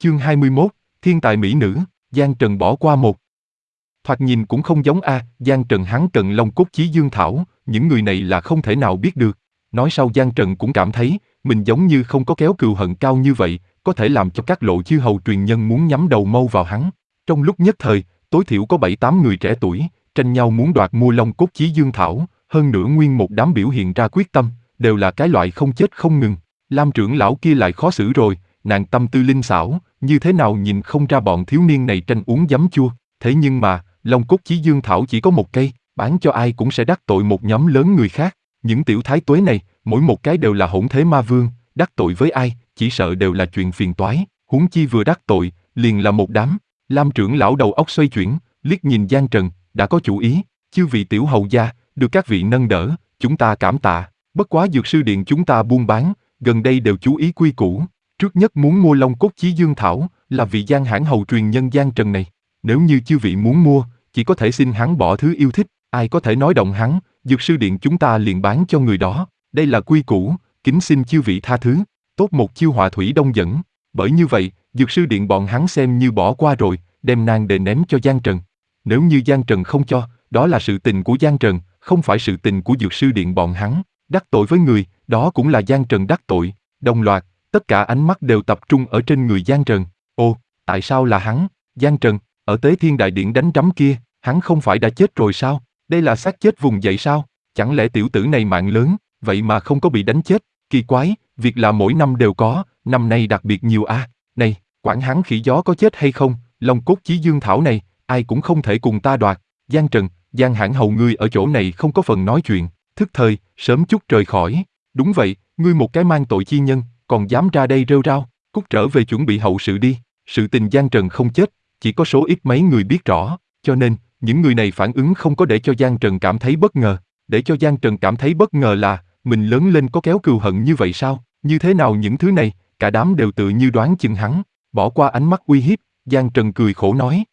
Chương 21, Thiên tài mỹ nữ, Giang Trần bỏ qua một. Thoạt nhìn cũng không giống Giang Trần hắn cần Long Cốt Chí Dương Thảo, những người này là không thể nào biết được. Nói sau Giang Trần cũng cảm thấy, mình giống như không có kéo cừu hận cao như vậy, có thể làm cho các lộ chư hầu truyền nhân muốn nhắm đầu mâu vào hắn. Trong lúc nhất thời, tối thiểu có 7-8 người trẻ tuổi, tranh nhau muốn đoạt mua Long Cốt Chí Dương Thảo, hơn nữa nguyên một đám biểu hiện ra quyết tâm, đều là cái loại không chết không ngừng. Lam trưởng lão kia lại khó xử rồi, nàng tâm tư linh xảo, như thế nào nhìn không ra bọn thiếu niên này tranh uống giấm chua. Thế nhưng mà, Long Cốt Chí Dương Thảo chỉ có một cây, bán cho ai cũng sẽ đắc tội một nhóm lớn người khác. Những tiểu thái tuế này, mỗi một cái đều là hỗn thế ma vương, đắc tội với ai, chỉ sợ đều là chuyện phiền toái, huống chi vừa đắc tội, liền là một đám. Lam trưởng lão đầu óc xoay chuyển, liếc nhìn Giang Trần, đã có chủ ý, chư vị tiểu hầu gia, được các vị nâng đỡ, chúng ta cảm tạ, bất quá dược sư điện chúng ta buôn bán, gần đây đều chú ý quy củ, trước nhất muốn mua Long Cốt Chí Dương Thảo, là vị Giang hãn hầu truyền nhân Giang Trần này, nếu như chư vị muốn mua, chỉ có thể xin hắn bỏ thứ yêu thích, ai có thể nói động hắn, dược sư điện chúng ta liền bán cho người đó, đây là quy củ, kính xin chư vị tha thứ, tốt một chiêu họa thủy đông dẫn, bởi như vậy, dược sư điện bọn hắn xem như bỏ qua rồi, đem nàng để ném cho Giang Trần. Nếu như Giang Trần không cho, đó là sự tình của Giang Trần, không phải sự tình của dược sư điện bọn hắn, đắc tội với người, đó cũng là Giang Trần đắc tội, đồng loạt, tất cả ánh mắt đều tập trung ở trên người Giang Trần. Ồ, tại sao là hắn, Giang Trần, ở Tế Thiên Đại Điện đánh trắm kia, hắn không phải đã chết rồi sao, đây là xác chết vùng dậy sao, chẳng lẽ tiểu tử này mạng lớn, vậy mà không có bị đánh chết, kỳ quái, việc là mỗi năm đều có, năm nay đặc biệt nhiều này, quản hắn khỉ gió có chết hay không, Long Cốt Chí Dương Thảo này, ai cũng không thể cùng ta đoạt, Giang Trần, Giang hãn hầu ngươi ở chỗ này không có phần nói chuyện, thức thời, sớm chút rời khỏi, đúng vậy, ngươi một cái mang tội chi nhân, còn dám ra đây rêu rao, cút trở về chuẩn bị hậu sự đi, sự tình Giang Trần không chết, chỉ có số ít mấy người biết rõ, cho nên, những người này phản ứng không có để cho Giang Trần cảm thấy bất ngờ, để cho Giang Trần cảm thấy bất ngờ là, mình lớn lên có kéo cừu hận như vậy sao, như thế nào những thứ này, cả đám đều tự như đoán chừng hắn, bỏ qua ánh mắt uy hiếp, Giang Trần cười khổ nói.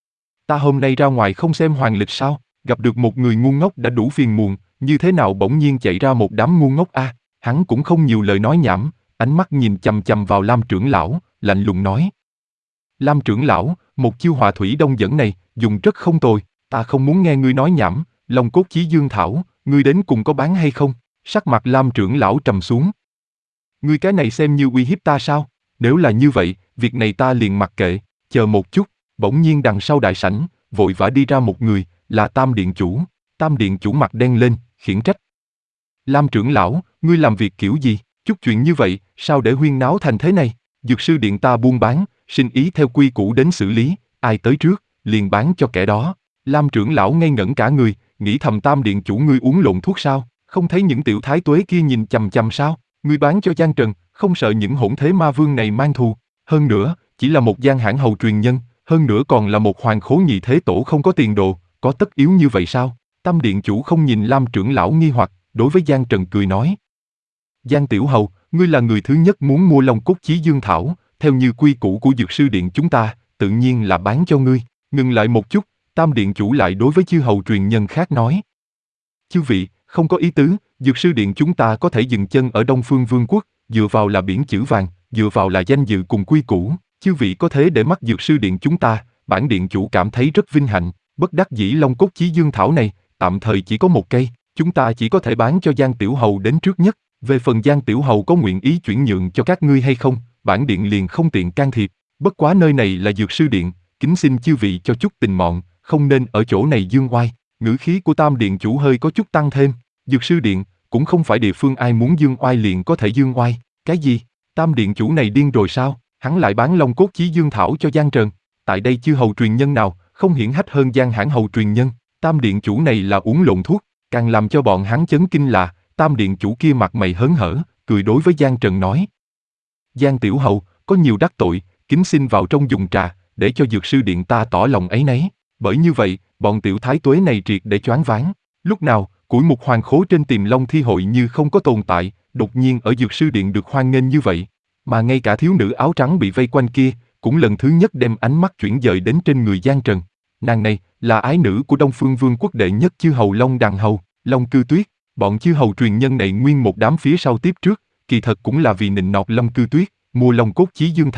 Ta hôm nay ra ngoài không xem hoàng lịch sao, gặp được một người ngu ngốc đã đủ phiền muộn, như thế nào bỗng nhiên chạy ra một đám ngu ngốc hắn cũng không nhiều lời nói nhảm, ánh mắt nhìn chằm chằm vào Lam trưởng lão, lạnh lùng nói. Lam trưởng lão, một chiêu họa thủy đông dẫn này, dùng rất không tồi, ta không muốn nghe ngươi nói nhảm, Long Cốt Chí Dương Thảo, ngươi đến cùng có bán hay không? Sắc mặt Lam trưởng lão trầm xuống. Ngươi cái này xem như uy hiếp ta sao? Nếu là như vậy, việc này ta liền mặc kệ, chờ một chút, bỗng nhiên đằng sau đại sảnh, vội vã đi ra một người, là Tam Điện Chủ. Tam Điện Chủ mặt đen lên, khiển trách. Lam trưởng lão, ngươi làm việc kiểu gì? Chút chuyện như vậy, sao để huyên náo thành thế này? Dược sư điện ta buôn bán, xin ý theo quy củ đến xử lý, ai tới trước, liền bán cho kẻ đó. Lam trưởng lão ngây ngẩn cả người, nghĩ thầm Tam Điện Chủ ngươi uống lộn thuốc sao? Không thấy những tiểu thái tuế kia nhìn chằm chằm sao? Ngươi bán cho Giang Trần, không sợ những hỗn thế ma vương này mang thù. Hơn nữa, chỉ là một Giang hãn hầu truyền nhân, hơn nữa còn là một hoàng khố nhị thế tổ không có tiền đồ, có tất yếu như vậy sao? Tam Điện Chủ không nhìn Lam trưởng lão nghi hoặc, đối với Giang Trần cười nói. Giang tiểu hầu, ngươi là người thứ nhất muốn mua Long Cốt Chí Dương Thảo, theo như quy củ của dược sư điện chúng ta, tự nhiên là bán cho ngươi. Ngừng lại một chút, Tam Điện Chủ lại đối với chư hầu truyền nhân khác nói. Chư vị, không có ý tứ, dược sư điện chúng ta có thể dừng chân ở Đông Phương Vương quốc, dựa vào là biển chữ vàng, dựa vào là danh dự cùng quy củ, chư vị có thế để mắt dược sư điện chúng ta, bản điện chủ cảm thấy rất vinh hạnh, bất đắc dĩ Long Cốt Chí Dương Thảo này, tạm thời chỉ có một cây, chúng ta chỉ có thể bán cho Giang tiểu hầu đến trước nhất, về phần Giang tiểu hầu có nguyện ý chuyển nhượng cho các ngươi hay không, bản điện liền không tiện can thiệp, bất quá nơi này là dược sư điện, kính xin chư vị cho chút tình mọn, không nên ở chỗ này dương oai. Ngữ khí của Tam Điện Chủ hơi có chút tăng thêm, dược sư điện, cũng không phải địa phương ai muốn dương oai liền có thể dương oai, cái gì? Tam Điện Chủ này điên rồi sao? Hắn lại bán Long Cốt Chí Dương Thảo cho Giang Trần, tại đây chư hầu truyền nhân nào, không hiển hách hơn Giang hãn hầu truyền nhân, Tam Điện Chủ này là uống lộn thuốc, càng làm cho bọn hắn chấn kinh là, Tam Điện Chủ kia mặt mày hớn hở, cười đối với Giang Trần nói. Giang tiểu hầu, có nhiều đắc tội, kính xin vào trong dùng trà, để cho dược sư điện ta tỏ lòng áy náy, bởi như vậy, bọn tiểu thái tuế này triệt để choáng váng. Lúc nào, củi mục hoàng khố trên Tiềm Long thi hội như không có tồn tại, đột nhiên ở dược sư điện được hoan nghênh như vậy, mà ngay cả thiếu nữ áo trắng bị vây quanh kia, cũng lần thứ nhất đem ánh mắt chuyển dời đến trên người Giang Trần. Nàng này là ái nữ của Đông Phương Vương quốc đệ nhất chư hầu Long Đằng hầu, Long Cư Tuyết. Bọn chư hầu truyền nhân này nguyên một đám phía sau tiếp trước, kỳ thật cũng là vì nịnh nọt Long Cư Tuyết, mua Long Cốt Chí Dương Thảo,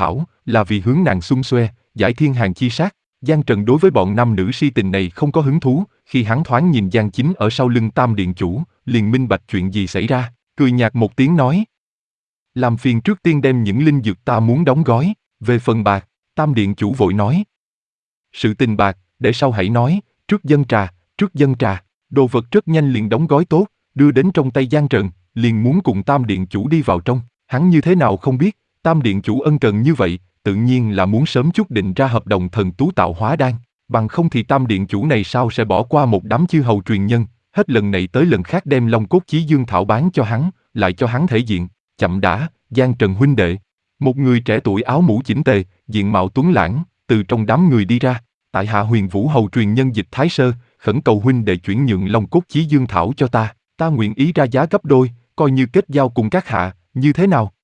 là vì hướng nàng xung xoe, giải thiên hàng chi sát. Giang Trần đối với bọn nam nữ si tình này không có hứng thú, khi hắn thoáng nhìn Giang Chính ở sau lưng Tam Điện Chủ, liền minh bạch chuyện gì xảy ra, cười nhạt một tiếng nói. Làm phiền trước tiên đem những linh dược ta muốn đóng gói, về phần bạc, Tam Điện Chủ vội nói. Sự tình bạc, để sau hãy nói, trước dân trà, đồ vật rất nhanh liền đóng gói tốt, đưa đến trong tay Giang Trần, liền muốn cùng Tam Điện Chủ đi vào trong, hắn như thế nào không biết, Tam Điện Chủ ân cần như vậy, tự nhiên là muốn sớm chút định ra hợp đồng thần tú tạo hóa đan, bằng không thì Tam Điện Chủ này sao sẽ bỏ qua một đám chư hầu truyền nhân, hết lần này tới lần khác đem Long Cốt Chí Dương Thảo bán cho hắn, lại cho hắn thể diện, chậm đã, Giang Trần huynh đệ. Một người trẻ tuổi áo mũ chỉnh tề, diện mạo tuấn lãng, từ trong đám người đi ra, tại hạ Huyền Vũ hầu truyền nhân Dịch Thái Sơ, khẩn cầu huynh đệ chuyển nhượng Long Cốt Chí Dương Thảo cho ta nguyện ý ra giá gấp đôi, coi như kết giao cùng các hạ, như thế nào?